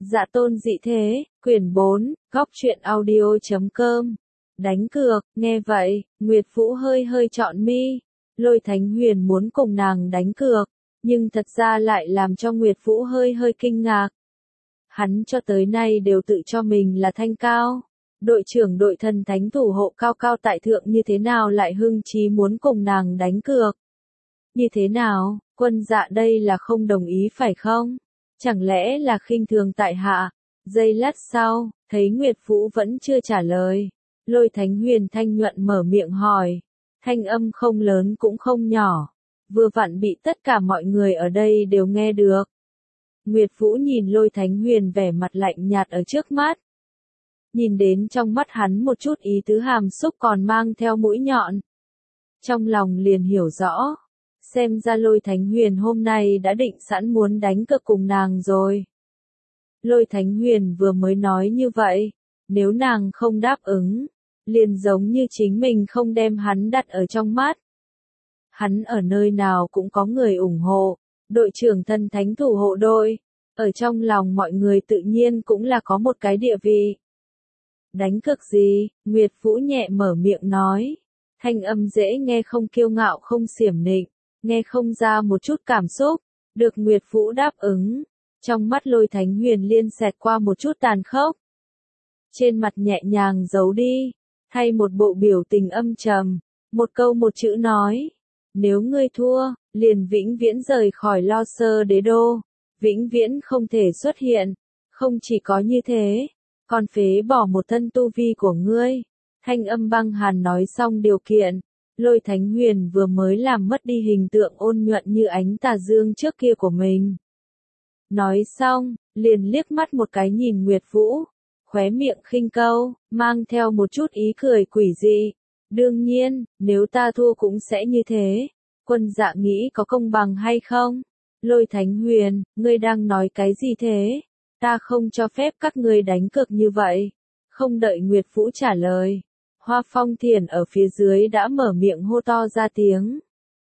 Dạ tôn dị thế, quyển 4, góc truyện audio.com. Đánh cược, nghe vậy, Nguyệt Vũ hơi hơi trọn mi. Lôi Thánh Huyền muốn cùng nàng đánh cược, nhưng thật ra lại làm cho Nguyệt Vũ hơi hơi kinh ngạc. Hắn cho tới nay đều tự cho mình là thanh cao. Đội trưởng đội thần thánh thủ hộ cao cao tại thượng như thế nào lại hưng chí muốn cùng nàng đánh cược. Như thế nào, quân dạ đây là không đồng ý phải không? Chẳng lẽ là khinh thường tại hạ? Giây lát sau, thấy Nguyệt Vũ vẫn chưa trả lời. Lôi Thánh Huyền thanh nhuận mở miệng hỏi. Thanh âm không lớn cũng không nhỏ. Vừa vặn bị tất cả mọi người ở đây đều nghe được. Nguyệt Vũ nhìn Lôi Thánh Huyền vẻ mặt lạnh nhạt ở trước mắt. Nhìn đến trong mắt hắn một chút ý tứ hàm xúc còn mang theo mũi nhọn. Trong lòng liền hiểu rõ. Xem ra Lôi Thánh Huyền hôm nay đã định sẵn muốn đánh cược cùng nàng rồi. Lôi Thánh Huyền vừa mới nói như vậy, nếu nàng không đáp ứng, liền giống như chính mình không đem hắn đặt ở trong mắt. Hắn ở nơi nào cũng có người ủng hộ, đội trưởng thần thánh thủ hộ đội, ở trong lòng mọi người tự nhiên cũng là có một cái địa vị. Đánh cược gì? Nguyệt Vũ nhẹ mở miệng nói, thanh âm dễ nghe không kiêu ngạo không xiểm nịnh. Nghe không ra một chút cảm xúc, được Nguyệt Vũ đáp ứng, trong mắt Lôi Thánh Huyền liên xẹt qua một chút tàn khốc. Trên mặt nhẹ nhàng giấu đi, thay một bộ biểu tình âm trầm, một câu một chữ nói, nếu ngươi thua, liền vĩnh viễn rời khỏi Lo Sơ Đế Đô, vĩnh viễn không thể xuất hiện, không chỉ có như thế, còn phế bỏ một thân tu vi của ngươi. Thanh âm băng hàn nói xong điều kiện. Lôi Thánh Huyền vừa mới làm mất đi hình tượng ôn nhuận như ánh tà dương trước kia của mình. Nói xong, liền liếc mắt một cái nhìn Nguyệt Vũ, khóe miệng khinh câu, mang theo một chút ý cười quỷ dị. Đương nhiên, nếu ta thua cũng sẽ như thế. Quân dạ nghĩ có công bằng hay không? Lôi Thánh Huyền, ngươi đang nói cái gì thế? Ta không cho phép các ngươi đánh cược như vậy. Không đợi Nguyệt Vũ trả lời. Hoa Phong Thiển ở phía dưới đã mở miệng hô to ra tiếng.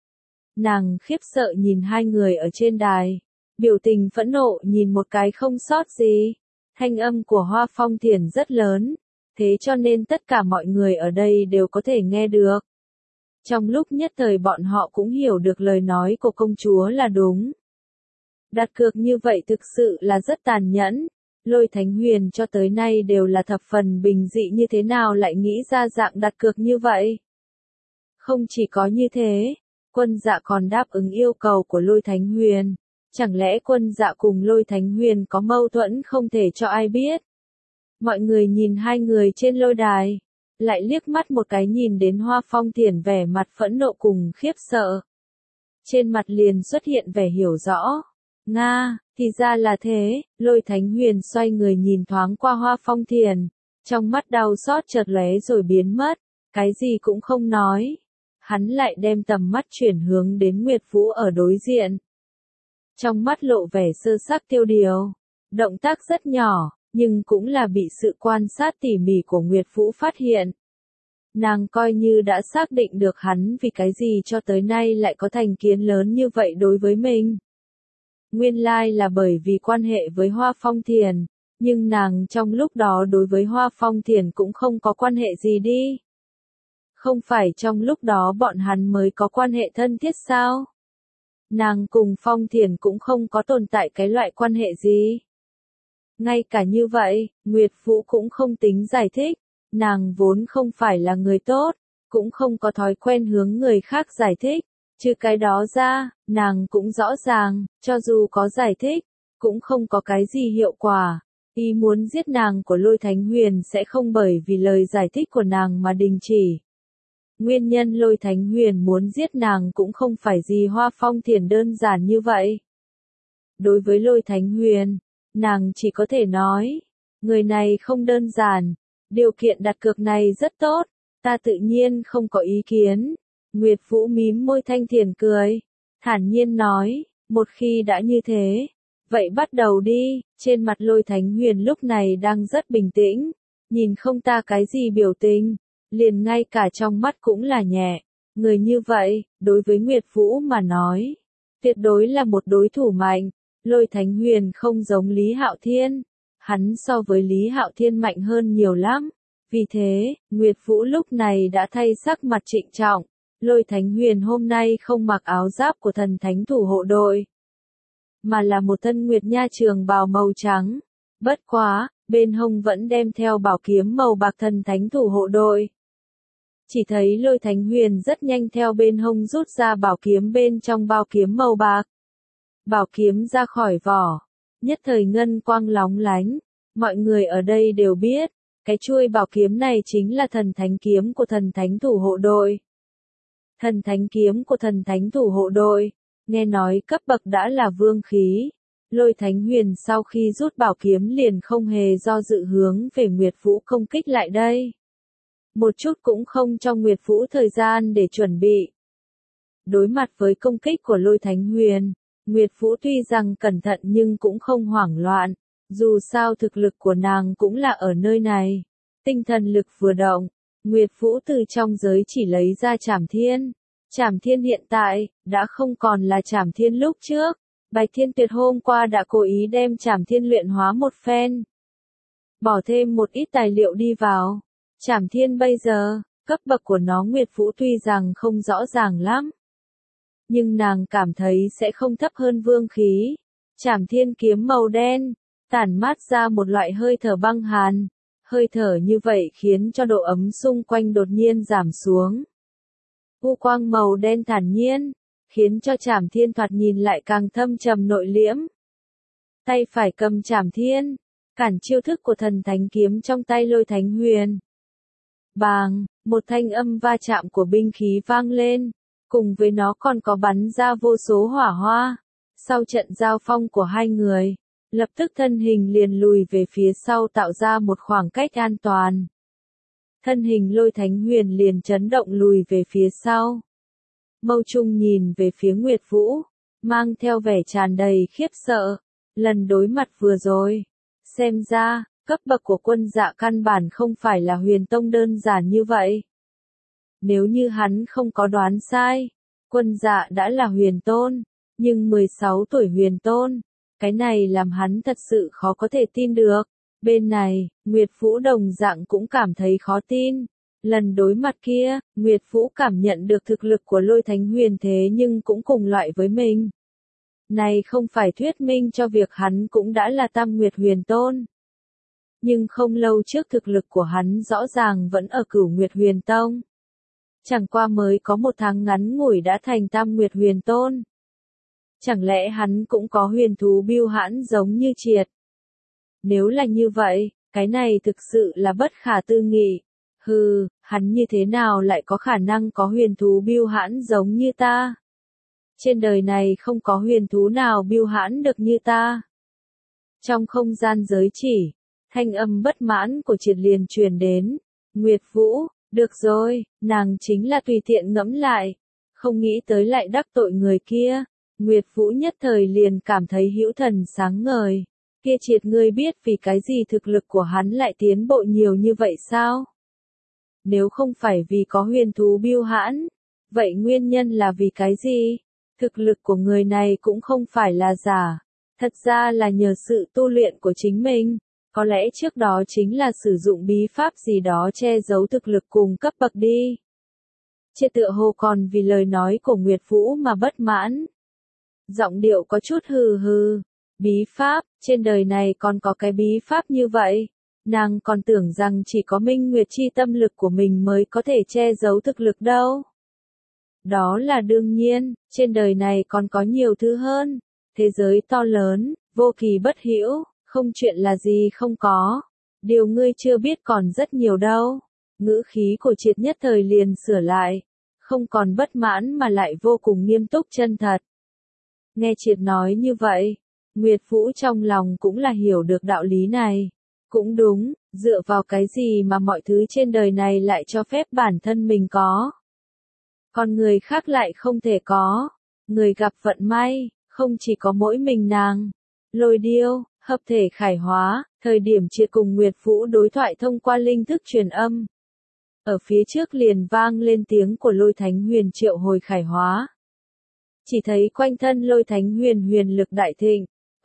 Nàng khiếp sợ nhìn hai người ở trên đài, biểu tình phẫn nộ nhìn một cái không sót gì. Thanh âm của Hoa Phong Thiển rất lớn, thế cho nên tất cả mọi người ở đây đều có thể nghe được. Trong lúc nhất thời bọn họ cũng hiểu được lời nói của công chúa là đúng. Đặt cược như vậy thực sự là rất tàn nhẫn. Lôi Thánh Huyền cho tới nay đều là thập phần bình dị như thế nào lại nghĩ ra dạng đặt cược như vậy. Không chỉ có như thế, quân dạ còn đáp ứng yêu cầu của Lôi Thánh Huyền. Chẳng lẽ quân dạ cùng Lôi Thánh Huyền có mâu thuẫn không thể cho ai biết. Mọi người nhìn hai người trên lôi đài, lại liếc mắt một cái nhìn đến Hoa Phong Thiển vẻ mặt phẫn nộ cùng khiếp sợ. Trên mặt liền xuất hiện vẻ hiểu rõ. Nga, thì ra là thế. Lôi Thánh Huyền xoay người nhìn thoáng qua Hoa Phong Thiển, trong mắt đau xót chợt lóe rồi biến mất, cái gì cũng không nói. Hắn lại đem tầm mắt chuyển hướng đến Nguyệt Vũ ở đối diện. Trong mắt lộ vẻ sơ sắc tiêu điều, động tác rất nhỏ, nhưng cũng là bị sự quan sát tỉ mỉ của Nguyệt Vũ phát hiện. Nàng coi như đã xác định được hắn vì cái gì cho tới nay lại có thành kiến lớn như vậy đối với mình. Nguyên lai là bởi vì quan hệ với Hoa Phong Thiển, nhưng nàng trong lúc đó đối với Hoa Phong Thiển cũng không có quan hệ gì đi. Không phải trong lúc đó bọn hắn mới có quan hệ thân thiết sao? Nàng cùng Phong Thiển cũng không có tồn tại cái loại quan hệ gì. Ngay cả như vậy, Nguyệt Vũ cũng không tính giải thích, nàng vốn không phải là người tốt, cũng không có thói quen hướng người khác giải thích. Trừ cái đó ra, nàng cũng rõ ràng, cho dù có giải thích, cũng không có cái gì hiệu quả. Ý muốn giết nàng của Lôi Thánh Huyền sẽ không bởi vì lời giải thích của nàng mà đình chỉ. Nguyên nhân Lôi Thánh Huyền muốn giết nàng cũng không phải gì Hoa Phong Thiển đơn giản như vậy. Đối với Lôi Thánh Huyền, nàng chỉ có thể nói, người này không đơn giản, điều kiện đặt cược này rất tốt, ta tự nhiên không có ý kiến. Nguyệt Vũ mím môi thanh thiền cười, thản nhiên nói, một khi đã như thế, vậy bắt đầu đi. Trên mặt Lôi Thánh Huyền lúc này đang rất bình tĩnh, nhìn không ta cái gì biểu tình, liền ngay cả trong mắt cũng là nhẹ. Người như vậy, đối với Nguyệt Vũ mà nói, tuyệt đối là một đối thủ mạnh. Lôi Thánh Huyền không giống Lý Hạo Thiên, Hắn so với Lý Hạo Thiên mạnh hơn nhiều lắm. Vì thế, Nguyệt Vũ lúc này đã thay sắc mặt trịnh trọng. Lôi Thánh Huyền hôm nay không mặc áo giáp của thần thánh thủ hộ đội, mà là một thân nguyệt nha trường bào màu trắng. Bất quá, bên hông vẫn đem theo bảo kiếm màu bạc thần thánh thủ hộ đội. Chỉ thấy Lôi Thánh Huyền rất nhanh theo bên hông rút ra bảo kiếm bên trong bao kiếm màu bạc. Bảo kiếm ra khỏi vỏ, nhất thời ngân quang lóng lánh. Mọi người ở đây đều biết, cái chuôi bảo kiếm này chính là thần thánh kiếm của thần thánh thủ hộ đội. Thần thánh kiếm của thần thánh thủ hộ đội, nghe nói cấp bậc đã là vương khí. Lôi Thánh Huyền sau khi rút bảo kiếm liền không hề do dự hướng về Nguyệt Vũ công kích lại đây. Một chút cũng không cho Nguyệt Vũ thời gian để chuẩn bị. Đối mặt với công kích của Lôi Thánh Huyền, Nguyệt Vũ tuy rằng cẩn thận nhưng cũng không hoảng loạn. Dù sao thực lực của nàng cũng là ở nơi này. Tinh thần lực vừa động, Nguyệt Vũ từ trong giới chỉ lấy ra Trảm Thiên. Trảm Thiên hiện tại, đã không còn là Trảm Thiên lúc trước. Bạch Thiên Tuyệt hôm qua đã cố ý đem Trảm Thiên luyện hóa một phen. Bỏ thêm một ít tài liệu đi vào. Trảm Thiên bây giờ, cấp bậc của nó Nguyệt Vũ tuy rằng không rõ ràng lắm. Nhưng nàng cảm thấy sẽ không thấp hơn vương khí. Trảm Thiên kiếm màu đen, tản mát ra một loại hơi thở băng hàn. Hơi thở như vậy khiến cho độ ấm xung quanh đột nhiên giảm xuống. U quang màu đen thản nhiên, khiến cho Trảm Thiên thoạt nhìn lại càng thâm trầm nội liễm. Tay phải cầm Trảm Thiên, cản chiêu thức của thần thánh kiếm trong tay Lôi Thánh Huyền. Bàng, một thanh âm va chạm của binh khí vang lên, cùng với nó còn có bắn ra vô số hỏa hoa. Sau trận giao phong của hai người, lập tức thân hình liền lùi về phía sau tạo ra một khoảng cách an toàn. Thân hình Lôi Thánh Huyền liền chấn động lùi về phía sau. Mâu Trung nhìn về phía Nguyệt Vũ, mang theo vẻ tràn đầy khiếp sợ. Lần đối mặt vừa rồi, xem ra, cấp bậc của Quân Dạ căn bản không phải là Huyền Tông đơn giản như vậy. Nếu như hắn không có đoán sai, Quân Dạ đã là Huyền Tôn, nhưng 16 tuổi Huyền Tôn, cái này làm hắn thật sự khó có thể tin được. Bên này, Nguyệt Vũ đồng dạng cũng cảm thấy khó tin. Lần đối mặt kia, Nguyệt Vũ cảm nhận được thực lực của Lôi Thánh Huyền thế nhưng cũng cùng loại với mình. Này không phải thuyết minh cho việc hắn cũng đã là Tam Nguyệt Huyền Tôn. Nhưng không lâu trước thực lực của hắn rõ ràng vẫn ở Cửu Nguyệt Huyền Tông. Chẳng qua mới có một tháng ngắn ngủi đã thành Tam Nguyệt Huyền Tôn. Chẳng lẽ hắn cũng có huyền thú bưu hãn giống như Triệt? Nếu là như vậy, cái này thực sự là bất khả tư nghị. Hừ, hắn như thế nào lại có khả năng có huyền thú bưu hãn giống như ta? Trên đời này không có huyền thú nào bưu hãn được như ta. Trong không gian giới chỉ, thanh âm bất mãn của Triệt liền truyền đến. Nguyệt Vũ, được rồi, nàng chính là tùy tiện ngẫm lại. Không nghĩ tới lại đắc tội người kia. Nguyệt Vũ nhất thời liền cảm thấy hữu thần sáng ngời. Kia Triệt ngươi biết vì cái gì thực lực của hắn lại tiến bộ nhiều như vậy sao? Nếu không phải vì có huyền thú bưu hãn, vậy nguyên nhân là vì cái gì? Thực lực của người này cũng không phải là giả, thật ra là nhờ sự tu luyện của chính mình. Có lẽ trước đó chính là sử dụng bí pháp gì đó che giấu thực lực cùng cấp bậc đi. Triệt tựa hồ còn vì lời nói của Nguyệt Vũ mà bất mãn. Giọng điệu có chút hừ hừ. Bí pháp, trên đời này còn có cái bí pháp như vậy. Nàng còn tưởng rằng chỉ có Minh Nguyệt chi tâm lực của mình mới có thể che giấu thực lực đâu. Đó là đương nhiên, trên đời này còn có nhiều thứ hơn. Thế giới to lớn, vô kỳ bất hữu, không chuyện là gì không có. Điều ngươi chưa biết còn rất nhiều đâu. Ngữ khí của Triệt nhất thời liền sửa lại. Không còn bất mãn mà lại vô cùng nghiêm túc chân thật. Nghe Triệt nói như vậy, Nguyệt Vũ trong lòng cũng là hiểu được đạo lý này. Cũng đúng, dựa vào cái gì mà mọi thứ trên đời này lại cho phép bản thân mình có. Còn người khác lại không thể có. Người gặp vận may, không chỉ có mỗi mình nàng. Lôi điêu, hợp thể khải hóa, thời điểm Triệt cùng Nguyệt Vũ đối thoại thông qua linh thức truyền âm. Ở phía trước liền vang lên tiếng của Lôi Thánh Huyền triệu hồi khải hóa. Chỉ thấy quanh thân Lôi Thánh Huyền huyền lực đại thịnh,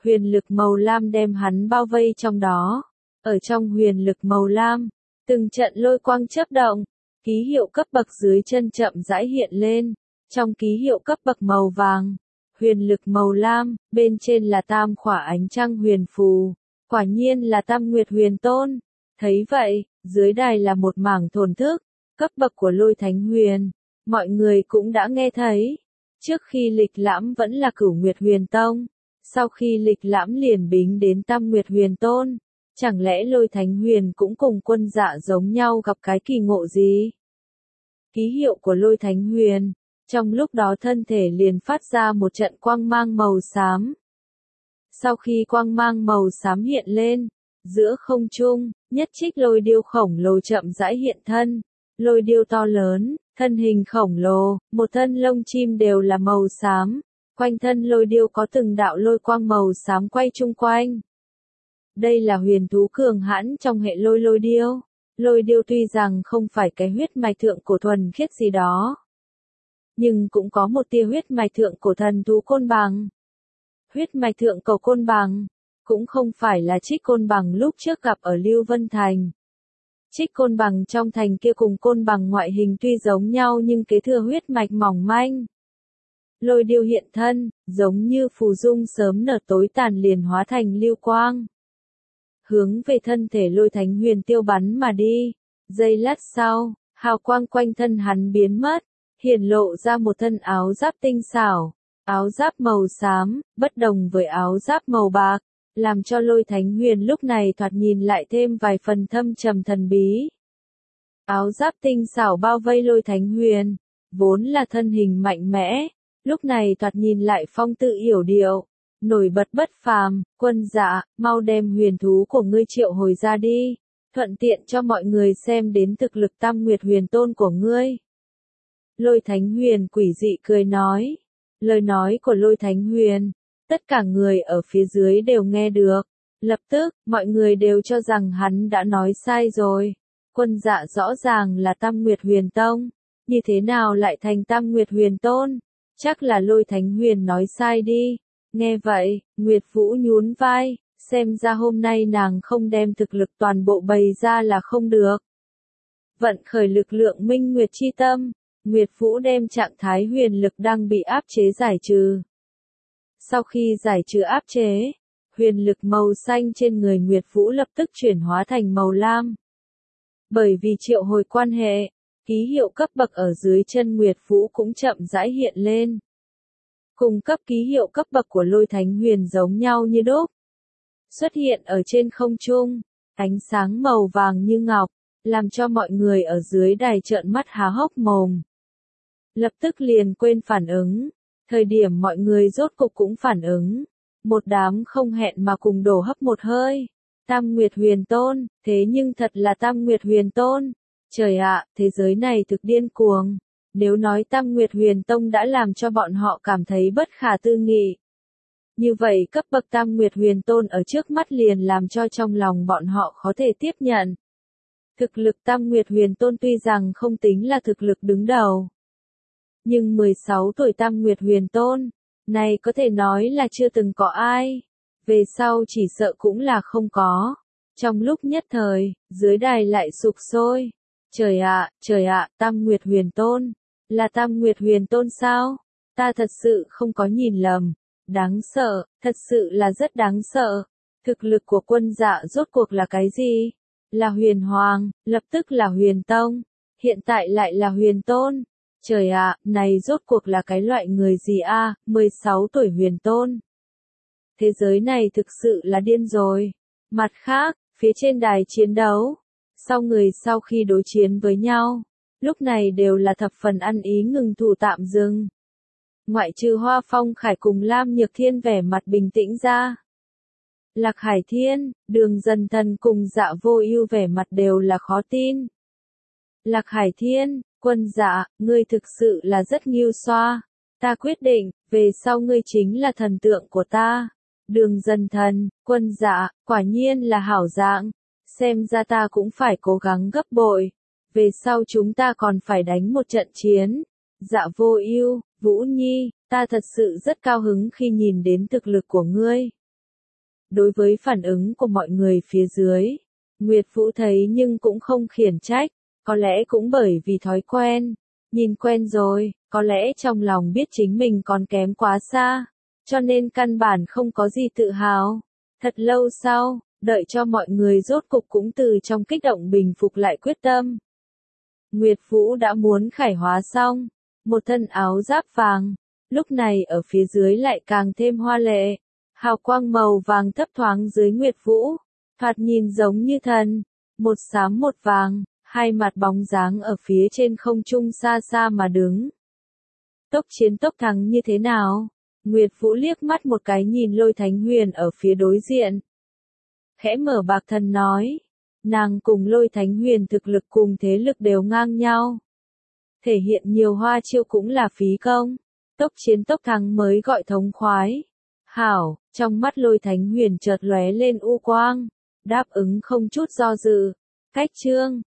Huyền lực màu lam đem hắn bao vây trong đó. Ở trong huyền lực màu lam, từng trận lôi quang chớp động, ký hiệu cấp bậc dưới chân chậm rãi hiện lên. Trong ký hiệu cấp bậc màu vàng, huyền lực màu lam, bên trên là tam khỏa ánh trăng huyền phù. Quả nhiên là Tam Nguyệt Huyền Tôn. Thấy vậy, dưới đài là một mảng thổn thức, cấp bậc của Lôi Thánh Huyền. Mọi người cũng đã nghe thấy. Trước khi lịch lãm vẫn là Cửu Nguyệt Huyền Tông. Sau khi lịch lãm liền bính đến Tam Nguyệt Huyền Tôn. Chẳng lẽ Lôi Thánh Huyền cũng cùng Quân Dạ giống nhau gặp cái kỳ ngộ gì? Ký hiệu của Lôi Thánh Huyền. Trong lúc đó thân thể liền phát ra một trận quang mang màu xám. Sau khi quang mang màu xám hiện lên, giữa không trung, nhất trích lôi điêu khổng lồ chậm rãi hiện thân. Lôi điêu to lớn, thân hình khổng lồ, một thân lông chim đều là màu xám. Quanh thân lôi điêu có từng đạo lôi quang màu xám quay chung quanh. Đây là huyền thú cường hãn trong hệ lôi điêu. Lôi điêu tuy rằng không phải cái huyết mạch thượng cổ thuần khiết gì đó, nhưng cũng có một tia huyết mạch thượng cổ thần thú côn bằng. Huyết mạch thượng cổ côn bằng, cũng không phải là Trích Côn Bằng lúc trước gặp ở Lưu Vân Thành. Trích Côn Bằng trong thành kia cùng côn bằng ngoại hình tuy giống nhau nhưng kế thừa huyết mạch mỏng manh. Lôi điêu hiện thân, giống như phù dung sớm nở tối tàn liền hóa thành lưu quang. Hướng về thân thể Lôi Thánh Huyền tiêu bắn mà đi. Giây lát sau, hào quang quanh thân hắn biến mất, hiển lộ ra một thân áo giáp tinh xảo. Áo giáp màu xám, bất đồng với áo giáp màu bạc, làm cho Lôi Thánh Huyền lúc này thoạt nhìn lại thêm vài phần thâm trầm thần bí. Áo giáp tinh xảo bao vây Lôi Thánh Huyền, vốn là thân hình mạnh mẽ, lúc này thoạt nhìn lại phong tự yểu điệu, nổi bật bất phàm. Quân Dạ, mau đem huyền thú của ngươi triệu hồi ra đi, thuận tiện cho mọi người xem đến thực lực Tam Nguyệt Huyền Tôn của ngươi. Lôi Thánh Huyền quỷ dị cười nói. Lời nói của Lôi Thánh Huyền, tất cả người ở phía dưới đều nghe được. Lập tức, mọi người đều cho rằng hắn đã nói sai rồi. Quân Dạ rõ ràng là Tam Nguyệt Huyền Tông, như thế nào lại thành Tam Nguyệt Huyền Tôn? Chắc là Lôi Thánh Huyền nói sai đi. Nghe vậy, Nguyệt Vũ nhún vai, xem ra hôm nay nàng không đem thực lực toàn bộ bày ra là không được. Vận khởi lực lượng Minh Nguyệt chi tâm. Nguyệt Vũ đem trạng thái huyền lực đang bị áp chế giải trừ. Sau khi giải trừ áp chế, huyền lực màu xanh trên người Nguyệt Vũ lập tức chuyển hóa thành màu lam. Bởi vì triệu hồi quan hệ, ký hiệu cấp bậc ở dưới chân Nguyệt Vũ cũng chậm rãi hiện lên. Cùng cấp ký hiệu cấp bậc của Lôi Thánh Huyền giống nhau như đúc. Xuất hiện ở trên không trung, ánh sáng màu vàng như ngọc, làm cho mọi người ở dưới đài trợn mắt há hốc mồm. Lập tức liền quên phản ứng. Thời điểm mọi người rốt cục cũng phản ứng. Một đám không hẹn mà cùng đổ hấp một hơi. Tam Nguyệt Huyền Tôn, thế nhưng thật là Tam Nguyệt Huyền Tôn. Trời ạ, thế giới này thực điên cuồng. Nếu nói Tam Nguyệt Huyền Tông đã làm cho bọn họ cảm thấy bất khả tư nghị, như vậy cấp bậc Tam Nguyệt Huyền Tôn ở trước mắt liền làm cho trong lòng bọn họ khó thể tiếp nhận. Thực lực Tam Nguyệt Huyền Tôn tuy rằng không tính là thực lực đứng đầu, nhưng 16 tuổi Tam Nguyệt Huyền Tôn, này có thể nói là chưa từng có ai. Về sau chỉ sợ cũng là không có. Trong lúc nhất thời, dưới đài lại sục sôi. Trời ạ, Tam Nguyệt Huyền Tôn. Là Tam Nguyệt Huyền Tôn sao? Ta thật sự không có nhìn lầm. Đáng sợ, thật sự là rất đáng sợ. Thực lực của Quân Dạ rốt cuộc là cái gì? Là Huyền Hoàng, lập tức là Huyền Tông. Hiện tại lại là Huyền Tôn. Trời ạ, này rốt cuộc là cái loại người gì a? 16 tuổi Huyền Tôn. Thế giới này thực sự là điên rồi. Mặt khác, phía trên đài chiến đấu, sau khi đối chiến với nhau, lúc này đều là thập phần ăn ý ngừng thủ tạm dừng. Ngoại trừ Hoa Phong Khải cùng Lam Nhược Thiên vẻ mặt bình tĩnh ra. Lạc Hải Thiên, Đường Dần Thần cùng Dạ Vô Ưu vẻ mặt đều là khó tin. Lạc Hải Thiên, Quân Dạ, ngươi thực sự là rất nghiêu xoa. Ta quyết định, về sau ngươi chính là thần tượng của ta. Đường Dần Thần, Quân Dạ, quả nhiên là hảo dạng. Xem ra ta cũng phải cố gắng gấp bội. Về sau chúng ta còn phải đánh một trận chiến. Dạ Vô Ưu, Vũ Nhi, ta thật sự rất cao hứng khi nhìn đến thực lực của ngươi. Đối với phản ứng của mọi người phía dưới, Nguyệt Vũ thấy nhưng cũng không khiển trách, có lẽ cũng bởi vì thói quen, nhìn quen rồi, có lẽ trong lòng biết chính mình còn kém quá xa, cho nên căn bản không có gì tự hào. Thật lâu sau, đợi cho mọi người rốt cục cũng từ trong kích động bình phục lại quyết tâm. Nguyệt Vũ đã muốn khải hóa xong, một thân áo giáp vàng, lúc này ở phía dưới lại càng thêm hoa lệ, hào quang màu vàng thấp thoáng dưới Nguyệt Vũ, thoạt nhìn giống như thần, một xám một vàng, hai mặt bóng dáng ở phía trên không trung xa xa mà đứng. Tốc chiến tốc thắng như thế nào? Nguyệt Vũ liếc mắt một cái nhìn Lôi Thánh Huyền ở phía đối diện. Khẽ mở bạc thần nói, nàng cùng Lôi Thánh Huyền thực lực cùng thế lực đều ngang nhau. Thể hiện nhiều hoa chiêu cũng là phí công, tốc chiến tốc thắng mới gọi thống khoái. Hảo, trong mắt Lôi Thánh Huyền chợt lóe lên u quang, đáp ứng không chút do dự. Cách chương